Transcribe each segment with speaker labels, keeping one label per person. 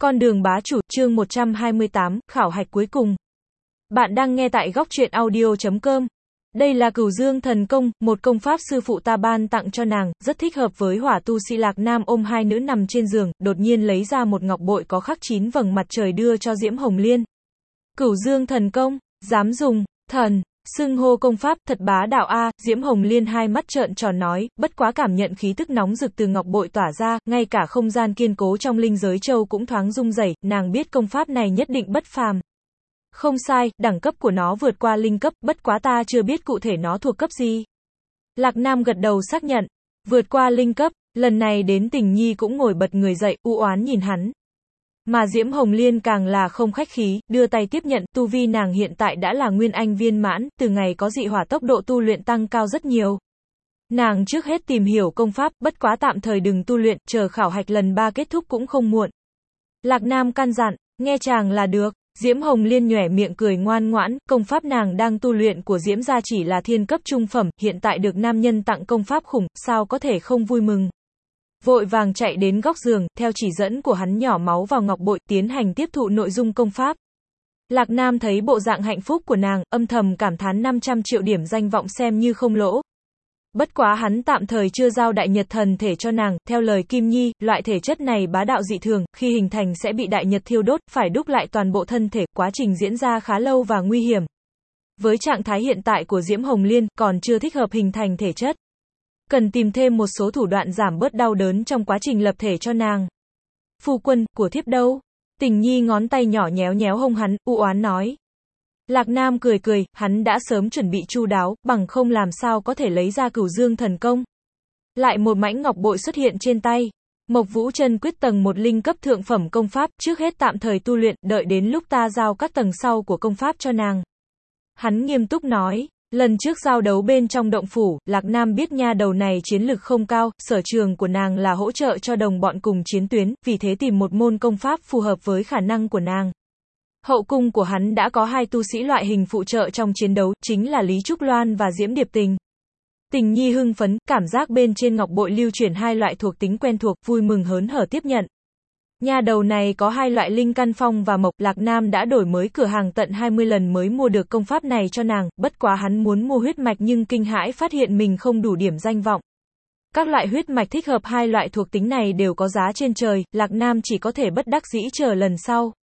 Speaker 1: Con đường bá chủ, chương 128, khảo hạch cuối cùng. Bạn đang nghe tại góc truyện audio.com. Đây là Cửu Dương Thần Công, một công pháp sư phụ ta ban tặng cho nàng, rất thích hợp với hỏa tu sĩ Lạc Nam. Ôm hai nữ nằm trên giường, đột nhiên lấy ra một ngọc bội có khắc 9 vầng mặt trời đưa cho Diễm Hồng Liên. Cửu Dương Thần Công, dám dùng, thần, xưng hô công pháp, thật bá đạo a. Diễm Hồng Liên hai mắt trợn tròn nói, bất quá cảm nhận khí tức nóng rực từ ngọc bội tỏa ra, ngay cả không gian kiên cố trong linh giới châu cũng thoáng rung rẩy, nàng biết công pháp này nhất định bất phàm. Không sai, đẳng cấp của nó vượt qua linh cấp, bất quá ta chưa biết cụ thể nó thuộc cấp gì. Lạc Nam gật đầu xác nhận, vượt qua linh cấp, lần này đến Tình Nhi cũng ngồi bật người dậy, u oán nhìn hắn. Mà Diễm Hồng Liên càng là không khách khí, đưa tay tiếp nhận, tu vi nàng hiện tại đã là Nguyên Anh viên mãn, từ ngày có dị hỏa tốc độ tu luyện tăng cao rất nhiều. Nàng trước hết tìm hiểu công pháp, bất quá tạm thời đừng tu luyện, chờ khảo hạch lần 3 kết thúc cũng không muộn. Lạc Nam căn dặn, nghe chàng là được. Diễm Hồng Liên nhoẻn miệng cười ngoan ngoãn, công pháp nàng đang tu luyện của Diễm gia chỉ là thiên cấp trung phẩm, hiện tại được nam nhân tặng công pháp khủng, sao có thể không vui mừng. Vội vàng chạy đến góc giường, theo chỉ dẫn của hắn nhỏ máu vào ngọc bội, tiến hành tiếp thụ nội dung công pháp. Lạc Nam thấy bộ dạng hạnh phúc của nàng, âm thầm cảm thán 500 triệu điểm danh vọng xem như không lỗ. Bất quá hắn tạm thời chưa giao đại nhật thần thể cho nàng, theo lời Kim Nhi, loại thể chất này bá đạo dị thường, khi hình thành sẽ bị đại nhật thiêu đốt, phải đúc lại toàn bộ thân thể, quá trình diễn ra khá lâu và nguy hiểm. Với trạng thái hiện tại của Diễm Hồng Liên, còn chưa thích hợp hình thành thể chất. Cần tìm thêm một số thủ đoạn giảm bớt đau đớn trong quá trình lập thể cho nàng. Phu quân, của thiếp đâu? Tình Nhi ngón tay nhỏ nhéo nhéo hông hắn, u oán nói. Lạc Nam cười cười, hắn đã sớm chuẩn bị chu đáo, bằng không làm sao có thể lấy ra Cửu Dương Thần Công. Lại một mảnh ngọc bội xuất hiện trên tay. Mộc Vũ Chân Quyết tầng 1 linh cấp thượng phẩm công pháp, trước hết tạm thời tu luyện, đợi đến lúc ta giao các tầng sau của công pháp cho nàng. Hắn nghiêm túc nói. Lần trước giao đấu bên trong động phủ, Lạc Nam biết nha đầu này chiến lực không cao, sở trường của nàng là hỗ trợ cho đồng bọn cùng chiến tuyến, vì thế tìm một môn công pháp phù hợp với khả năng của nàng. Hậu cung của hắn đã có 2 tu sĩ loại hình phụ trợ trong chiến đấu, chính là Lý Trúc Loan và Diễm Điệp Tình. Tình Nhi hưng phấn, cảm giác bên trên ngọc bội lưu chuyển 2 loại thuộc tính quen thuộc, vui mừng hớn hở tiếp nhận. Nha đầu này có 2 loại linh căn phong và mộc, Lạc Nam đã đổi mới cửa hàng tận 20 lần mới mua được công pháp này cho nàng, bất quá hắn muốn mua huyết mạch nhưng kinh hãi phát hiện mình không đủ điểm danh vọng. Các loại huyết mạch thích hợp 2 loại thuộc tính này đều có giá trên trời, Lạc Nam chỉ có thể bất đắc dĩ chờ lần sau.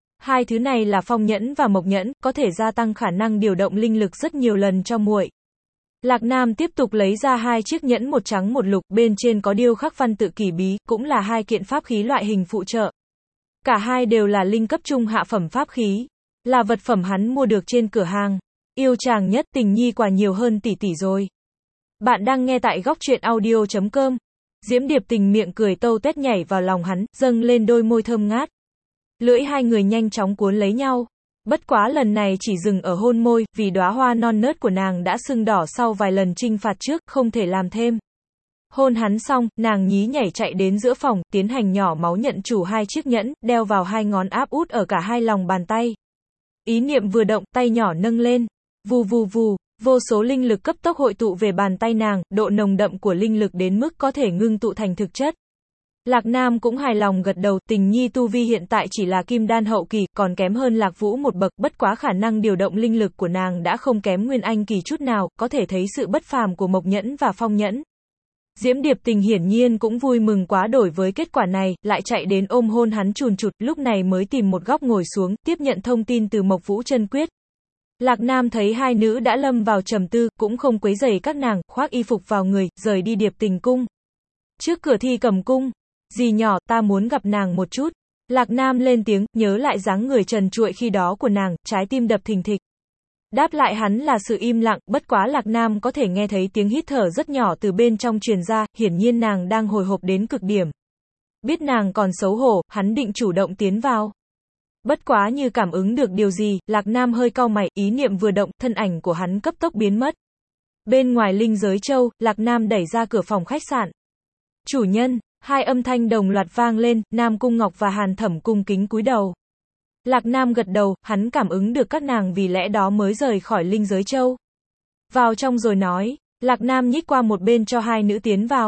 Speaker 1: 2 thứ này là phong nhẫn và mộc nhẫn, có thể gia tăng khả năng điều động linh lực rất nhiều lần cho muội. Lạc Nam tiếp tục lấy ra 2 chiếc nhẫn một trắng một lục, bên trên có điêu khắc văn tự kỳ bí, cũng là 2 kiện pháp khí loại hình phụ trợ. Cả hai đều là linh cấp trung hạ phẩm pháp khí, là vật phẩm hắn mua được trên cửa hàng. Yêu chàng nhất, Tình Nhi quả nhiều hơn tỷ tỷ rồi. Bạn đang nghe tại góc truyện audio.com. Diễm Điệp Tình miệng cười tâu tuét nhảy vào lòng hắn, dâng lên đôi môi thơm ngát. Lưỡi hai người nhanh chóng cuốn lấy nhau. Bất quá lần này chỉ dừng ở hôn môi, vì đóa hoa non nớt của nàng đã sưng đỏ sau vài lần chinh phạt trước, không thể làm thêm. Hôn hắn xong, nàng nhí nhảy chạy đến giữa phòng, tiến hành nhỏ máu nhận chủ 2 chiếc nhẫn, đeo vào 2 ngón áp út ở cả 2 lòng bàn tay. Ý niệm vừa động, tay nhỏ nâng lên. Vù vù vù, vô số linh lực cấp tốc hội tụ về bàn tay nàng, độ nồng đậm của linh lực đến mức có thể ngưng tụ thành thực chất. Lạc Nam cũng hài lòng gật đầu, Tình Nhi tu vi hiện tại chỉ là kim đan hậu kỳ, còn kém hơn Lạc Vũ một bậc, bất quá khả năng điều động linh lực của nàng đã không kém Nguyên Anh kỳ chút nào, có thể thấy sự bất phàm của mộc nhẫn và phong nhẫn. Diễm Điệp Tình hiển nhiên cũng vui mừng quá đổi với kết quả này, lại chạy đến ôm hôn hắn chùn chụt, lúc này mới tìm một góc ngồi xuống, tiếp nhận thông tin từ Mộc Vũ Chân Quyết. Lạc Nam thấy 2 nữ đã lâm vào trầm tư, cũng không quấy rầy các nàng, khoác y phục vào người, rời đi Điệp Tình cung. Trước cửa Thi Cầm cung. Dì nhỏ, ta muốn gặp nàng một chút. Lạc Nam lên tiếng, nhớ lại dáng người trần trụi khi đó của nàng, trái tim đập thình thịch. Đáp lại hắn là sự im lặng, bất quá Lạc Nam có thể nghe thấy tiếng hít thở rất nhỏ từ bên trong truyền ra, hiển nhiên nàng đang hồi hộp đến cực điểm. Biết nàng còn xấu hổ, hắn định chủ động tiến vào. Bất quá như cảm ứng được điều gì, Lạc Nam hơi cau mày, ý niệm vừa động, thân ảnh của hắn cấp tốc biến mất. Bên ngoài linh giới châu, Lạc Nam đẩy ra cửa phòng khách sạn. Chủ nhân. 2 âm thanh đồng loạt vang lên, Nam Cung Ngọc và Hàn Thẩm cung kính cúi đầu. Lạc Nam gật đầu, hắn cảm ứng được các nàng vì lẽ đó mới rời khỏi linh giới châu. Vào trong rồi nói, Lạc Nam nhích qua một bên cho 2 nữ tiến vào.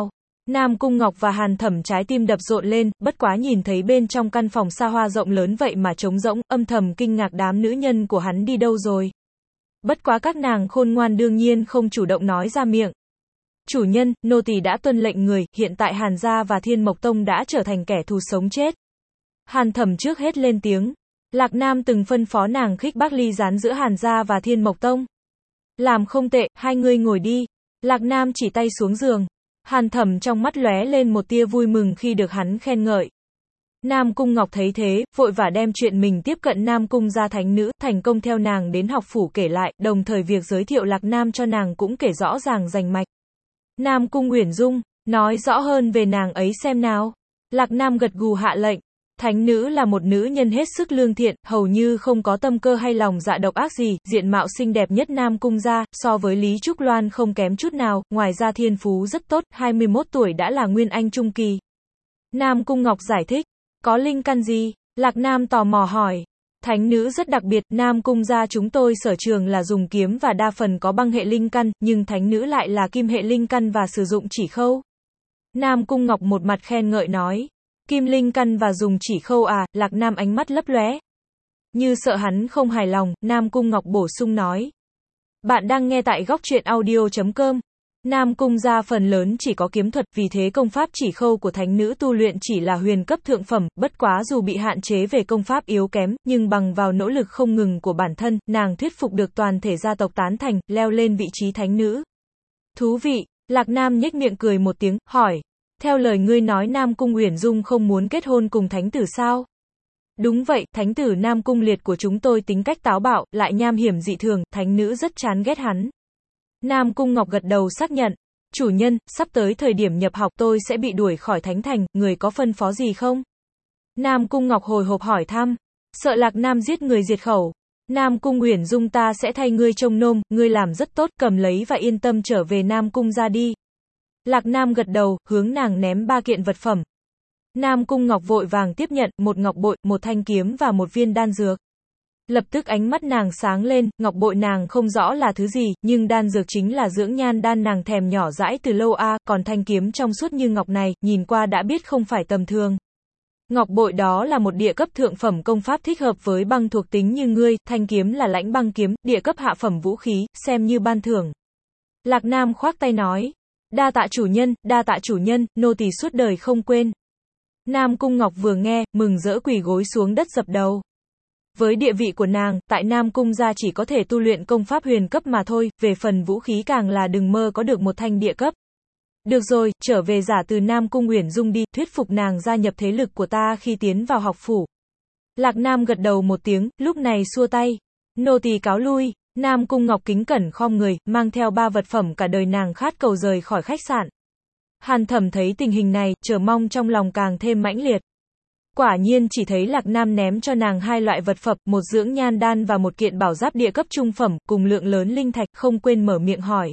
Speaker 1: Nam Cung Ngọc và Hàn Thẩm trái tim đập rộn lên, bất quá nhìn thấy bên trong căn phòng xa hoa rộng lớn vậy mà trống rỗng, âm thầm kinh ngạc đám nữ nhân của hắn đi đâu rồi. Bất quá các nàng khôn ngoan đương nhiên không chủ động nói ra miệng. Chủ nhân, nô tỳ đã tuân lệnh người, hiện tại Hàn gia và Thiên Mộc Tông đã trở thành kẻ thù sống chết. Hàn Thẩm trước hết lên tiếng. Lạc Nam từng phân phó nàng khích bác ly gián giữa Hàn gia và Thiên Mộc Tông. Làm không tệ, hai ngươi ngồi đi. Lạc Nam chỉ tay xuống giường. Hàn Thẩm trong mắt lóe lên một tia vui mừng khi được hắn khen ngợi. Nam Cung Ngọc thấy thế, vội vã đem chuyện mình tiếp cận Nam Cung gia thánh nữ, thành công theo nàng đến học phủ kể lại, đồng thời việc giới thiệu Lạc Nam cho nàng cũng kể rõ ràng rành mạch. Nam Cung Uyển Dung, nói rõ hơn về nàng ấy xem nào. Lạc Nam gật gù hạ lệnh. Thánh nữ là một nữ nhân hết sức lương thiện, hầu như không có tâm cơ hay lòng dạ độc ác gì, diện mạo xinh đẹp nhất Nam Cung gia, so với Lý Trúc Loan không kém chút nào, ngoài ra thiên phú rất tốt, 21 tuổi đã là Nguyên Anh Trung Kỳ. Nam Cung Ngọc giải thích, có linh căn gì? Lạc Nam tò mò hỏi. Thánh nữ rất đặc biệt, Nam Cung gia chúng tôi sở trường là dùng kiếm và đa phần có băng hệ linh căn, nhưng thánh nữ lại là kim hệ linh căn và sử dụng chỉ khâu. Nam Cung Ngọc một mặt khen ngợi nói. Kim linh căn và dùng chỉ khâu à, Lạc Nam ánh mắt lấp lóe. Như sợ hắn không hài lòng, Nam Cung Ngọc bổ sung nói. Bạn đang nghe tại góc truyện audio.com. Nam Cung gia phần lớn chỉ có kiếm thuật, vì thế công pháp chỉ khâu của thánh nữ tu luyện chỉ là huyền cấp thượng phẩm, bất quá dù bị hạn chế về công pháp yếu kém, nhưng bằng vào nỗ lực không ngừng của bản thân, nàng thuyết phục được toàn thể gia tộc tán thành, leo lên vị trí thánh nữ. Thú vị, Lạc Nam nhếch miệng cười một tiếng, hỏi. Theo lời ngươi nói Nam Cung Uyển Dung không muốn kết hôn cùng thánh tử sao? Đúng vậy, thánh tử Nam Cung Liệt của chúng tôi tính cách táo bạo, lại nham hiểm dị thường, thánh nữ rất chán ghét hắn. Nam Cung Ngọc gật đầu xác nhận. Chủ nhân, sắp tới thời điểm nhập học tôi sẽ bị đuổi khỏi thánh thành, người có phân phó gì không? Nam Cung Ngọc hồi hộp hỏi thăm. Sợ Lạc Nam giết người diệt khẩu. Nam Cung Uyển Dung ta sẽ thay ngươi trông nom, ngươi làm rất tốt, cầm lấy và yên tâm trở về Nam Cung ra đi. Lạc Nam gật đầu, hướng nàng ném 3 kiện vật phẩm. Nam Cung Ngọc vội vàng tiếp nhận, một ngọc bội, một thanh kiếm và một viên đan dược. Lập tức ánh mắt nàng sáng lên, ngọc bội nàng không rõ là thứ gì, nhưng đan dược chính là dưỡng nhan đan nàng thèm nhỏ dãi từ lâu còn thanh kiếm trong suốt như ngọc này, nhìn qua đã biết không phải tầm thường. Ngọc bội đó là một địa cấp thượng phẩm công pháp thích hợp với băng thuộc tính như ngươi, thanh kiếm là lãnh băng kiếm, địa cấp hạ phẩm vũ khí, xem như ban thưởng. Lạc Nam khoác tay nói. Đa tạ chủ nhân, nô tỳ suốt đời không quên. Nam Cung Ngọc vừa nghe, mừng rỡ quỳ gối xuống đất dập đầu. Với địa vị của nàng, tại Nam Cung gia chỉ có thể tu luyện công pháp huyền cấp mà thôi, về phần vũ khí càng là đừng mơ có được một thanh địa cấp. Được rồi, trở về giả từ Nam Cung Uyển Dung đi, thuyết phục nàng gia nhập thế lực của ta khi tiến vào học phủ. Lạc Nam gật đầu một tiếng, lúc này xua tay. Nô tỳ cáo lui. Nam Cung Ngọc kính cẩn khom người, mang theo 3 vật phẩm cả đời nàng khát cầu rời khỏi khách sạn. Hàn Thẩm thấy tình hình này, chờ mong trong lòng càng thêm mãnh liệt. Quả nhiên chỉ thấy Lạc Nam ném cho nàng 2 loại vật phẩm, một dưỡng nhan đan và một kiện bảo giáp địa cấp trung phẩm, cùng lượng lớn linh thạch, không quên mở miệng hỏi.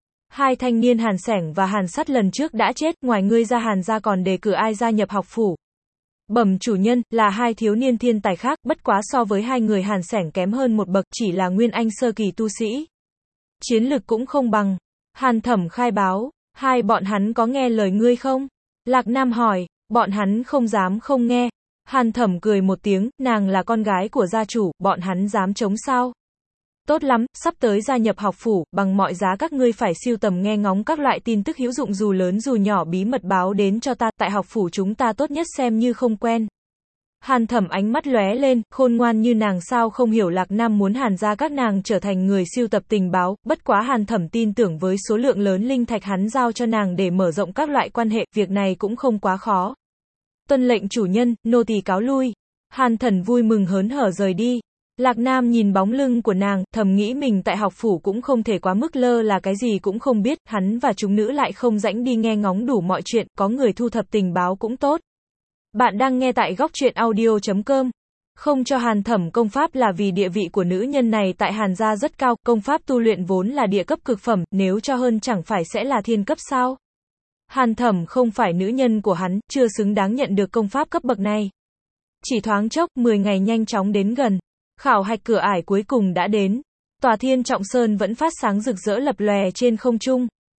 Speaker 1: 2 thanh niên Hàn Sẻng và Hàn Sắt lần trước đã chết, ngoài ngươi ra Hàn gia còn đề cử ai gia nhập học phủ? Bẩm chủ nhân, là 2 thiếu niên thiên tài khác, bất quá so với 2 người Hàn Sẻng kém hơn một bậc, chỉ là Nguyên Anh sơ kỳ tu sĩ. Chiến lực cũng không bằng. Hàn Thẩm khai báo, 2 bọn hắn có nghe lời ngươi không? Lạc Nam hỏi, bọn hắn không dám không nghe. Hàn Thẩm cười một tiếng, nàng là con gái của gia chủ, bọn hắn dám chống sao? Tốt lắm, sắp tới gia nhập học phủ, bằng mọi giá các ngươi phải siêu tầm nghe ngóng các loại tin tức hữu dụng dù lớn dù nhỏ bí mật báo đến cho ta, tại học phủ chúng ta tốt nhất xem như không quen. Hàn Thẩm ánh mắt lóe lên, khôn ngoan như nàng sao không hiểu Lạc Nam muốn Hàn gia các nàng trở thành người siêu tập tình báo, bất quá Hàn Thẩm tin tưởng với số lượng lớn linh thạch hắn giao cho nàng để mở rộng các loại quan hệ, việc này cũng không quá khó. Tuân lệnh chủ nhân, nô tỳ cáo lui. Hàn Thần vui mừng hớn hở rời đi. Lạc Nam nhìn bóng lưng của nàng, thầm nghĩ mình tại học phủ cũng không thể quá mức lơ là cái gì cũng không biết, hắn và chúng nữ lại không rãnh đi nghe ngóng đủ mọi chuyện, có người thu thập tình báo cũng tốt. Bạn đang nghe tại góc truyện audio.com. Không cho Hàn Thẩm công pháp là vì địa vị của nữ nhân này tại Hàn gia rất cao, công pháp tu luyện vốn là địa cấp cực phẩm, nếu cho hơn chẳng phải sẽ là thiên cấp sao? Hàn Thẩm không phải nữ nhân của hắn, chưa xứng đáng nhận được công pháp cấp bậc này. Chỉ thoáng chốc, 10 ngày nhanh chóng đến gần. Khảo hạch cửa ải cuối cùng đã đến. Tòa Thiên Trọng Sơn vẫn phát sáng rực rỡ lập lòe trên không trung.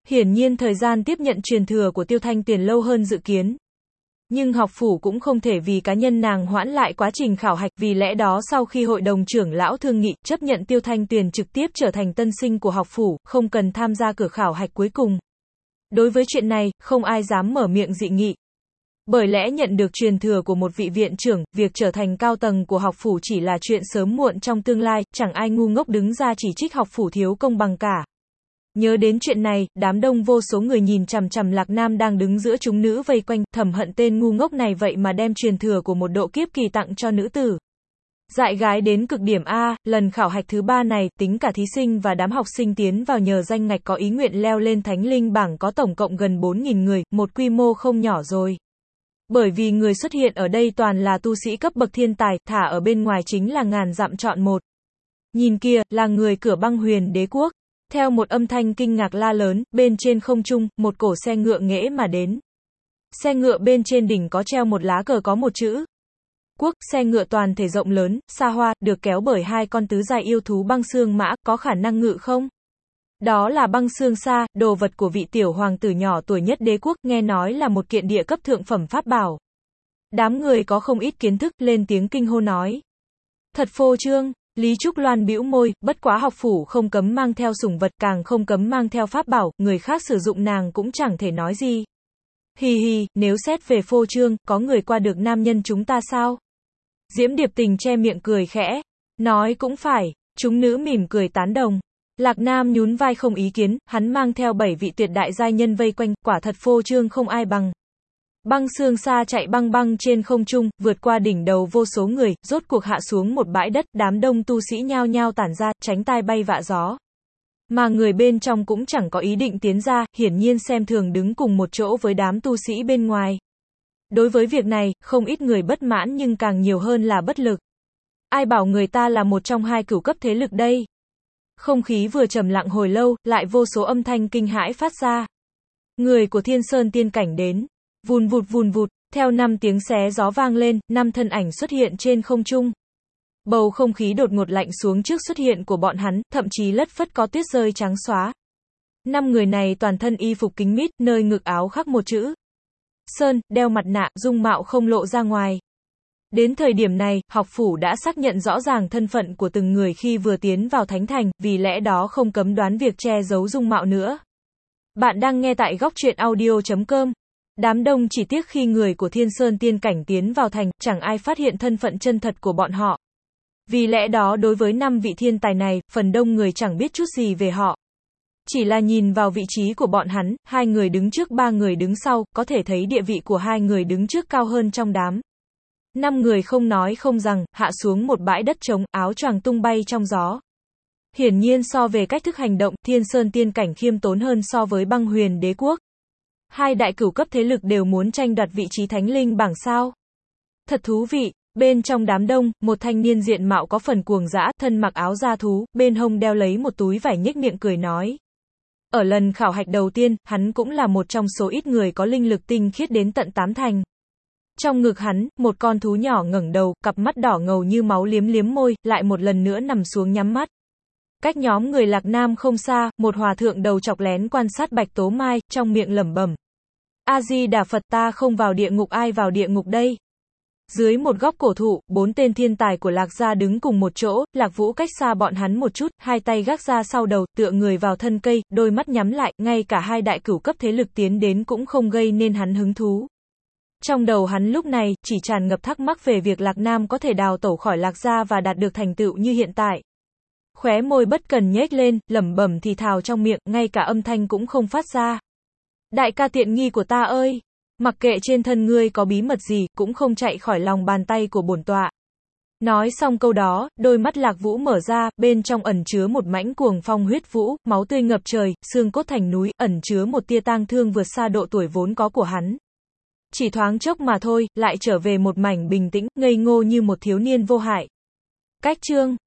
Speaker 1: Hiển nhiên thời gian tiếp nhận truyền thừa của Tiêu Thanh Tuyền lâu hơn dự kiến. Nhưng học phủ cũng không thể vì cá nhân nàng hoãn lại quá trình khảo hạch, vì lẽ đó sau khi hội đồng trưởng lão thương nghị, chấp nhận Tiêu Thanh Tuyền trực tiếp trở thành tân sinh của học phủ, không cần tham gia cửa khảo hạch cuối cùng. Đối với chuyện này, không ai dám mở miệng dị nghị. Bởi lẽ nhận được truyền thừa của một vị viện trưởng, việc trở thành cao tầng của học phủ chỉ là chuyện sớm muộn trong tương lai, chẳng ai ngu ngốc đứng ra chỉ trích học phủ thiếu công bằng cả. Nhớ đến chuyện này, đám đông vô số người nhìn chằm chằm Lạc Nam đang đứng giữa chúng nữ vây quanh, thầm hận tên ngu ngốc này vậy mà đem truyền thừa của một độ kiếp kỳ tặng cho nữ tử. Dại gái đến cực điểm a, lần khảo hạch thứ 3 này, tính cả thí sinh và đám học sinh tiến vào nhờ danh ngạch có ý nguyện leo lên thánh linh bảng có tổng cộng gần 4.000 người, một quy mô không nhỏ rồi. Bởi vì người xuất hiện ở đây toàn là tu sĩ cấp bậc thiên tài, thả ở bên ngoài chính là ngàn dặm chọn một. Nhìn kia, là người cửa Băng Huyền Đế quốc. Theo một âm thanh kinh ngạc la lớn, bên trên không trung, một cổ xe ngựa nghễ mà đến. Xe ngựa bên trên đỉnh có treo một lá cờ có một chữ quốc, xe ngựa toàn thể rộng lớn, xa hoa, được kéo bởi 2 con tứ dài yêu thú băng xương mã, có khả năng ngự không? Đó là băng xương sa, đồ vật của vị tiểu hoàng tử nhỏ tuổi nhất đế quốc, nghe nói là một kiện địa cấp thượng phẩm pháp bảo. Đám người có không ít kiến thức, lên tiếng kinh hô nói. Thật phô trương. Lý Trúc Loan bĩu môi, bất quá học phủ không cấm mang theo sủng vật, càng không cấm mang theo pháp bảo, người khác sử dụng nàng cũng chẳng thể nói gì. Hì hì, nếu xét về phô trương, có người qua được nam nhân chúng ta sao? Diễm Điệp Tình che miệng cười khẽ, nói cũng phải, chúng nữ mỉm cười tán đồng. Lạc Nam nhún vai không ý kiến, hắn mang theo 7 vị tuyệt đại giai nhân vây quanh, quả thật phô trương không ai bằng. Băng xương xa chạy băng băng trên không trung, vượt qua đỉnh đầu vô số người, rốt cuộc hạ xuống một bãi đất, đám đông tu sĩ nhao nhao tản ra, tránh tai bay vạ gió. Mà người bên trong cũng chẳng có ý định tiến ra, hiển nhiên xem thường đứng cùng một chỗ với đám tu sĩ bên ngoài. Đối với việc này, không ít người bất mãn nhưng càng nhiều hơn là bất lực. Ai bảo người ta là một trong 2 cửu cấp thế lực đây? Không khí vừa trầm lặng hồi lâu, lại vô số âm thanh kinh hãi phát ra. Người của Thiên Sơn tiên cảnh đến. Vùn vụt, theo 5 tiếng xé gió vang lên, 5 thân ảnh xuất hiện trên không trung. Bầu không khí đột ngột lạnh xuống trước xuất hiện của bọn hắn, thậm chí lất phất có tuyết rơi trắng xóa. 5 người này toàn thân y phục kính mít, nơi ngực áo khắc một chữ Sơn, đeo mặt nạ, dung mạo không lộ ra ngoài. Đến thời điểm này, học phủ đã xác nhận rõ ràng thân phận của từng người khi vừa tiến vào thánh thành, vì lẽ đó không cấm đoán việc che giấu dung mạo nữa. Bạn đang nghe tại góc truyện audio.com. Đám đông chỉ tiếc khi người của Thiên Sơn tiên cảnh tiến vào thành, chẳng ai phát hiện thân phận chân thật của bọn họ. Vì lẽ đó đối với 5 vị thiên tài này, phần đông người chẳng biết chút gì về họ. Chỉ là nhìn vào vị trí của bọn hắn, 2 người đứng trước 3 người đứng sau, có thể thấy địa vị của 2 người đứng trước cao hơn trong đám. 5 người không nói không rằng, hạ xuống một bãi đất trống, áo choàng tung bay trong gió. Hiển nhiên so về cách thức hành động, Thiên Sơn tiên cảnh khiêm tốn hơn so với Băng Huyền Đế quốc. 2 đại cửu cấp thế lực đều muốn tranh đoạt vị trí thánh linh bảng sao. Thật thú vị. Bên trong đám đông, một thanh niên diện mạo có phần cuồng dã, thân mặc áo da thú, bên hông đeo lấy một túi vải nhếch miệng cười nói. Ở lần khảo hạch đầu tiên, hắn cũng là một trong số ít người có linh lực tinh khiết đến tận 8 thành. Trong ngực hắn, một con thú nhỏ ngẩng đầu, cặp mắt đỏ ngầu như máu liếm liếm môi, lại một lần nữa nằm xuống nhắm mắt. Cách nhóm người Lạc Nam không xa, một hòa thượng đầu chọc lén quan sát Bạch Tố Mai, trong miệng lẩm bẩm. A-di-đà Phật, ta không vào địa ngục, ai vào địa ngục đây? Dưới một góc cổ thụ, 4 tên thiên tài của Lạc gia đứng cùng một chỗ, Lạc Vũ cách xa bọn hắn một chút, 2 tay gác ra sau đầu, tựa người vào thân cây, đôi mắt nhắm lại, ngay cả 2 đại cửu cấp thế lực tiến đến cũng không gây nên hắn hứng thú. Trong đầu hắn lúc này, chỉ tràn ngập thắc mắc về việc Lạc Nam có thể đào tẩu khỏi Lạc gia và đạt được thành tựu như hiện tại. Khóe môi bất cần nhếch lên, lẩm bẩm thì thào trong miệng, ngay cả âm thanh cũng không phát ra. Đại ca tiện nghi của ta ơi! Mặc kệ trên thân ngươi có bí mật gì, cũng không chạy khỏi lòng bàn tay của bổn tọa. Nói xong câu đó, đôi mắt Lạc Vũ mở ra, bên trong ẩn chứa một mãnh cuồng phong huyết vũ, máu tươi ngập trời, xương cốt thành núi, ẩn chứa một tia tang thương vượt xa độ tuổi vốn có của hắn. Chỉ thoáng chốc mà thôi, lại trở về một mảnh bình tĩnh, ngây ngô như một thiếu niên vô hại. Cách chương